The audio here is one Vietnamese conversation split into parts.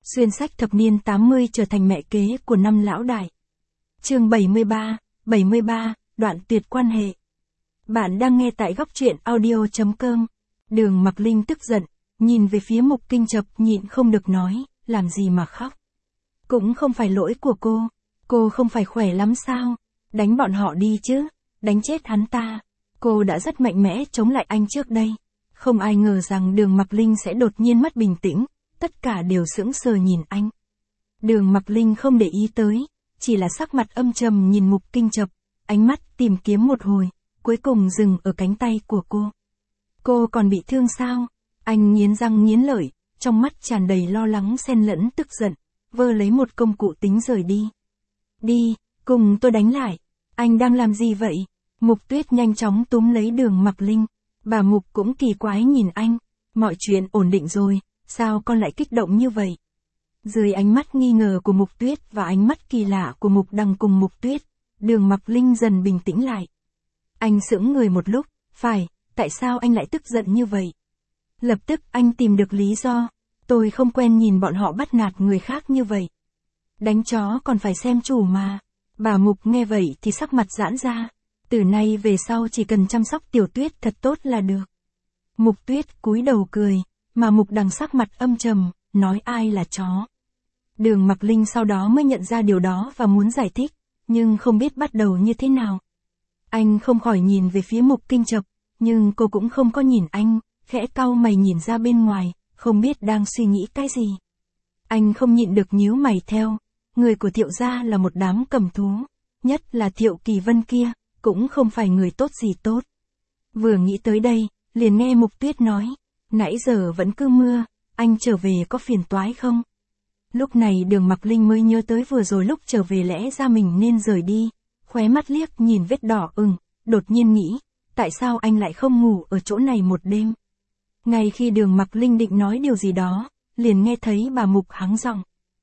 Xuyên sách thập niên 80 trở thành mẹ kế của năm lão đại. Chương 73, đoạn tuyệt quan hệ. Bạn đang nghe tại góc truyện audio.com. Đường Mặc Linh tức giận, nhìn về phía Mục Kinh Chập nhịn không được nói, làm gì mà khóc. Cũng không phải lỗi của cô không phải khỏe lắm sao, đánh bọn họ đi chứ, đánh chết hắn ta. Cô đã rất mạnh mẽ chống lại anh trước đây. Không ai ngờ rằng Đường Mặc Linh sẽ đột nhiên mất bình tĩnh, tất cả đều sững sờ nhìn anh. Đường Mặc Linh không để ý tới, chỉ là sắc mặt âm trầm nhìn Mục Kinh Chập, ánh mắt tìm kiếm một hồi, cuối cùng dừng ở cánh tay của cô. Cô còn bị thương sao? Anh nghiến răng nghiến lợi, trong mắt tràn đầy lo lắng xen lẫn tức giận, vơ lấy một công cụ tính rời đi. Đi, cùng tôi đánh lại. Anh đang làm gì vậy? Mục Tuyết nhanh chóng túm lấy Đường Mặc Linh. Bà Mục cũng kỳ quái nhìn anh. Mọi chuyện ổn định rồi, sao con lại kích động như vậy? Dưới ánh mắt nghi ngờ của Mục Tuyết và ánh mắt kỳ lạ của Mục Đằng cùng Mục Tuyết, Đường Mặc Linh dần bình tĩnh lại. Anh sững người một lúc, tại sao anh lại tức giận như vậy? Lập tức anh tìm được lý do, tôi không quen nhìn bọn họ bắt nạt người khác như vậy. Đánh chó còn phải xem chủ mà. Bà Mục nghe vậy thì sắc mặt giãn ra, từ nay về sau chỉ cần chăm sóc Tiểu Tuyết thật tốt là được. Mục Tuyết cúi đầu cười, mà Mục Đằng sắc mặt âm trầm, nói ai là chó. Đường Mặc Linh sau đó mới nhận ra điều đó và muốn giải thích, nhưng không biết bắt đầu như thế nào. Anh không khỏi nhìn về phía Mục Kinh Chập, nhưng cô cũng không có nhìn anh, khẽ cau mày nhìn ra bên ngoài, không biết đang suy nghĩ cái gì. Anh không nhịn được nhíu mày theo, người của Thiệu gia là một đám cầm thú, nhất là Thiệu Kỳ Vân kia, cũng không phải người tốt gì tốt. Vừa nghĩ tới đây, liền nghe Mục Tuyết nói, nãy giờ vẫn cứ mưa, anh trở về có phiền toái không? Lúc này Đường Mặc Linh mới nhớ tới vừa rồi lúc trở về lẽ ra mình nên rời đi, khóe mắt liếc nhìn vết đỏ ửng, đột nhiên nghĩ, tại sao anh lại không ngủ ở chỗ này một đêm? Ngay khi Đường Mặc Linh định nói điều gì đó, liền nghe thấy bà Mục hắng giọng.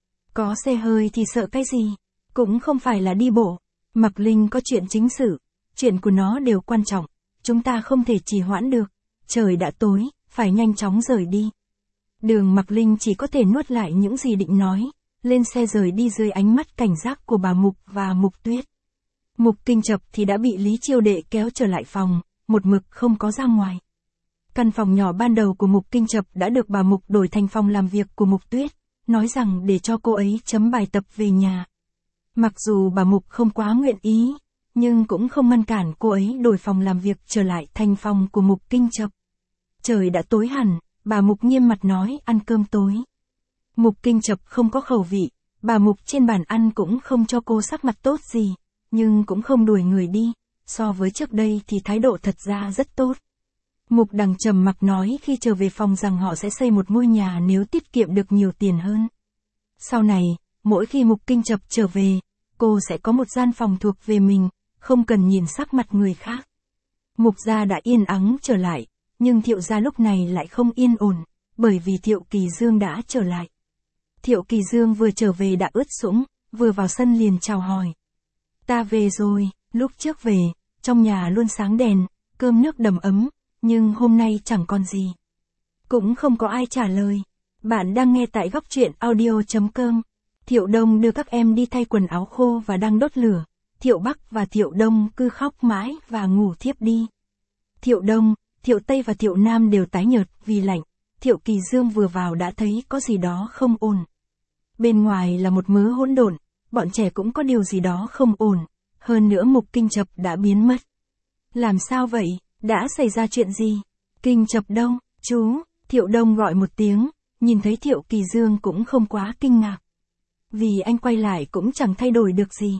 Có xe hơi thì sợ cái gì? Cũng không phải là đi bộ. Mặc Linh có chuyện chính sự, chuyện của nó đều quan trọng, chúng ta không thể trì hoãn được. Trời đã tối, phải nhanh chóng rời đi. Đường Mặc Linh chỉ có thể nuốt lại những gì định nói, lên xe rời đi dưới ánh mắt cảnh giác của bà Mục và Mục Tuyết. Mục Kinh Chập thì đã bị Lý Chiêu Đệ kéo trở lại phòng, một mực không có ra ngoài. Căn phòng nhỏ ban đầu của Mục Kinh Chập đã được bà Mục đổi thành phòng làm việc của Mục Tuyết, nói rằng để cho cô ấy chấm bài tập về nhà. Mặc dù bà Mục không quá nguyện ý, nhưng cũng không ngăn cản cô ấy đổi phòng làm việc trở lại thành phòng của Mục Kinh Chập. Trời đã tối hẳn, bà Mục nghiêm mặt nói ăn cơm tối. Mục Kinh Chập không có khẩu vị, bà Mục trên bàn ăn cũng không cho cô sắc mặt tốt gì, nhưng cũng không đuổi người đi, so với trước đây thì thái độ thật ra rất tốt. Mục Đằng trầm mặc nói khi trở về phòng rằng họ sẽ xây một ngôi nhà nếu tiết kiệm được nhiều tiền hơn. Sau này, mỗi khi Mục Kinh Chập trở về, cô sẽ có một gian phòng thuộc về mình, không cần nhìn sắc mặt người khác. Mục gia đã yên ắng trở lại, nhưng Thiệu gia lúc này lại không yên ổn, bởi vì Thiệu Kỳ Dương đã trở lại. Thiệu Kỳ Dương vừa trở về đã ướt sũng, vừa vào sân liền chào hỏi. Ta về rồi, lúc trước về, trong nhà luôn sáng đèn, cơm nước đầm ấm, nhưng hôm nay chẳng còn gì. Cũng không có ai trả lời. Bạn đang nghe tại góc truyện audio.com. Thiệu Đông đưa các em đi thay quần áo khô và đang đốt lửa. Thiệu Bắc và Thiệu Đông cứ khóc mãi và ngủ thiếp đi. Thiệu Đông, Thiệu Tây và Thiệu Nam đều tái nhợt vì lạnh. Thiệu Kỳ Dương vừa vào đã thấy có gì đó không ổn. Bên ngoài là một mớ hỗn độn, bọn trẻ cũng có điều gì đó không ổn. Hơn nữa Mục Kinh Chập đã biến mất. Làm sao vậy? Đã xảy ra chuyện gì? Kinh Chập đâu? Chú, Thiệu Đông gọi một tiếng, nhìn thấy Thiệu Kỳ Dương cũng không quá kinh ngạc. Vì anh quay lại cũng chẳng thay đổi được gì.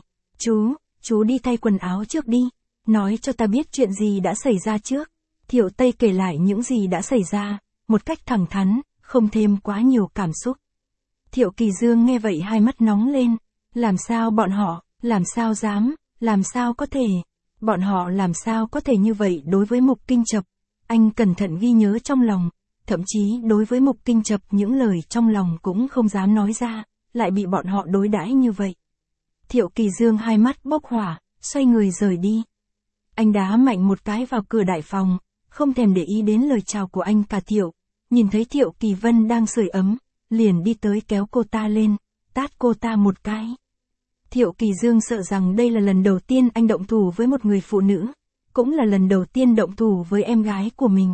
Chú đi thay quần áo trước đi, nói cho ta biết chuyện gì đã xảy ra trước. Thiệu Tây kể lại những gì đã xảy ra, một cách thẳng thắn, không thêm quá nhiều cảm xúc. Thiệu Kỳ Dương nghe vậy hai mắt nóng lên, làm sao bọn họ, làm sao dám, làm sao có thể, bọn họ làm sao có thể như vậy đối với Mục Kinh Chập. Anh cẩn thận ghi nhớ trong lòng, thậm chí đối với Mục Kinh Chập những lời trong lòng cũng không dám nói ra, lại bị bọn họ đối đãi như vậy. Thiệu Kỳ Dương hai mắt bốc hỏa, xoay người rời đi. Anh đá mạnh một cái vào cửa đại phòng, không thèm để ý đến lời chào của anh cả Thiệu. Nhìn thấy Thiệu Kỳ Vân đang sưởi ấm, liền đi tới kéo cô ta lên, tát cô ta một cái. Thiệu Kỳ Dương sợ rằng đây là lần đầu tiên anh động thủ với một người phụ nữ, cũng là lần đầu tiên động thủ với em gái của mình.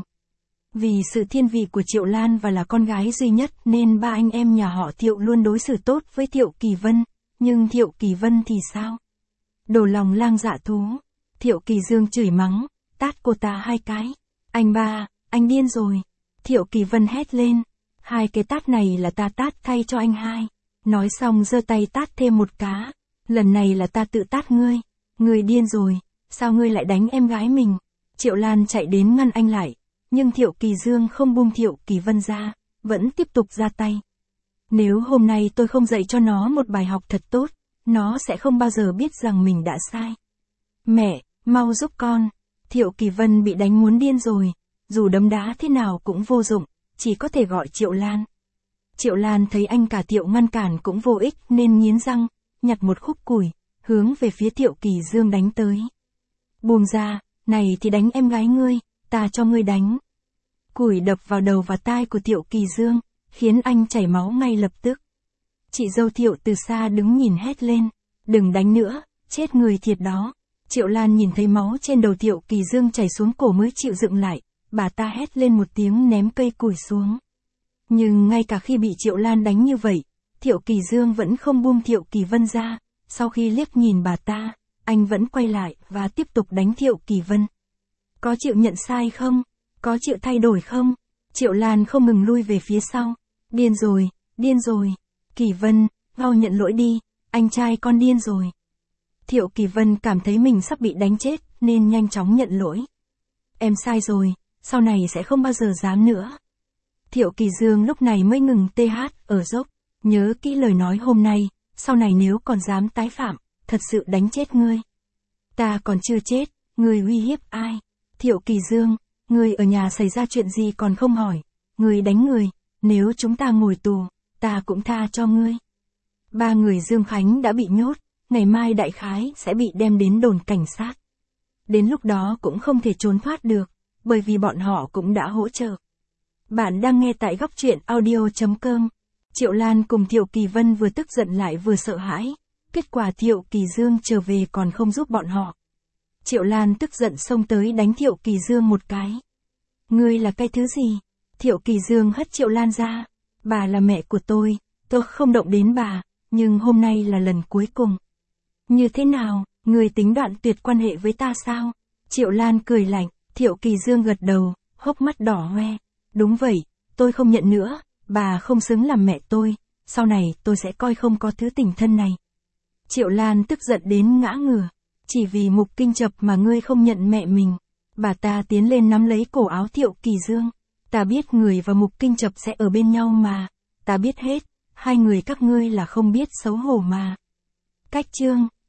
Vì sự thiên vị của Triệu Lan và là con gái duy nhất nên ba anh em nhà họ Thiệu luôn đối xử tốt với Thiệu Kỳ Vân, nhưng Thiệu Kỳ Vân thì sao? Đồ lòng lang dạ thú. Thiệu Kỳ Dương chửi mắng, tát cô ta 2 cái. Anh ba, anh điên rồi. Thiệu Kỳ Vân hét lên, 2 cái tát này là ta tát thay cho anh hai. Nói xong giơ tay tát thêm 1 cái. Lần này là ta tự tát ngươi. Ngươi điên rồi, sao ngươi lại đánh em gái mình? Triệu Lan chạy đến ngăn anh lại, nhưng Thiệu Kỳ Dương không buông Thiệu Kỳ Vân ra, vẫn tiếp tục ra tay. Nếu hôm nay tôi không dạy cho nó một bài học thật tốt, nó sẽ không bao giờ biết rằng mình đã sai. Mẹ, mau giúp con. Thiệu Kỳ Vân bị đánh muốn điên rồi, dù đấm đá thế nào cũng vô dụng, chỉ có thể gọi Triệu Lan. Triệu Lan thấy anh cả Thiệu ngăn cản cũng vô ích nên nghiến răng, nhặt một khúc củi, hướng về phía Thiệu Kỳ Dương đánh tới. Buông ra, này thì đánh em gái ngươi, ta cho ngươi đánh. Củi đập vào đầu và tai của Thiệu Kỳ Dương, khiến anh chảy máu ngay lập tức. Chị dâu Thiệu từ xa đứng nhìn hét lên, đừng đánh nữa, chết người thiệt đó. Triệu Lan nhìn thấy máu trên đầu Thiệu Kỳ Dương chảy xuống cổ mới chịu dựng lại, bà ta hét lên một tiếng ném cây củi xuống. Nhưng ngay cả khi bị Triệu Lan đánh như vậy, Thiệu Kỳ Dương vẫn không buông Thiệu Kỳ Vân ra, sau khi liếc nhìn bà ta, anh vẫn quay lại và tiếp tục đánh Thiệu Kỳ Vân. Có chịu nhận sai không? Có chịu thay đổi không? Triệu Lan không ngừng lui về phía sau. Điên rồi, điên rồi. Kỳ Vân, mau nhận lỗi đi, anh trai con điên rồi. Thiệu Kỳ Vân cảm thấy mình sắp bị đánh chết nên nhanh chóng nhận lỗi. Em sai rồi, sau này sẽ không bao giờ dám nữa. Thiệu Kỳ Dương lúc này mới ngừng TH ở dốc. Nhớ kỹ lời nói hôm nay, sau này nếu còn dám tái phạm, thật sự đánh chết ngươi. Ta còn chưa chết, ngươi uy hiếp ai? Thiệu Kỳ Dương, ngươi ở nhà xảy ra chuyện gì còn không hỏi, ngươi đánh người, nếu chúng ta ngồi tù, ta cũng tha cho ngươi. 3 người Dương Khánh đã bị nhốt, ngày mai đại khái sẽ bị đem đến đồn cảnh sát. Đến lúc đó cũng không thể trốn thoát được, bởi vì bọn họ cũng đã hỗ trợ. Bạn đang nghe tại góc truyện audio.com. Triệu Lan cùng Thiệu Kỳ Vân vừa tức giận lại vừa sợ hãi, kết quả Thiệu Kỳ Dương trở về còn không giúp bọn họ. Triệu Lan tức giận xông tới đánh Thiệu Kỳ Dương một cái. Ngươi là cái thứ gì? Thiệu Kỳ Dương hất Triệu Lan ra. Bà là mẹ của tôi không động đến bà, nhưng hôm nay là lần cuối cùng. Như thế nào, ngươi tính đoạn tuyệt quan hệ với ta sao? Triệu Lan cười lạnh, Thiệu Kỳ Dương gật đầu, hốc mắt đỏ hoe. Đúng vậy, tôi không nhận nữa, bà không xứng làm mẹ tôi, sau này tôi sẽ coi không có thứ tình thân này. Triệu Lan tức giận đến ngã ngửa, chỉ vì Mục Kinh Chập mà ngươi không nhận mẹ mình. Bà ta tiến lên nắm lấy cổ áo Thiệu Kỳ Dương. Ta biết người và Mục Kinh Chập sẽ ở bên nhau mà, ta biết hết, 2 người các ngươi là không biết xấu hổ mà. Cách chương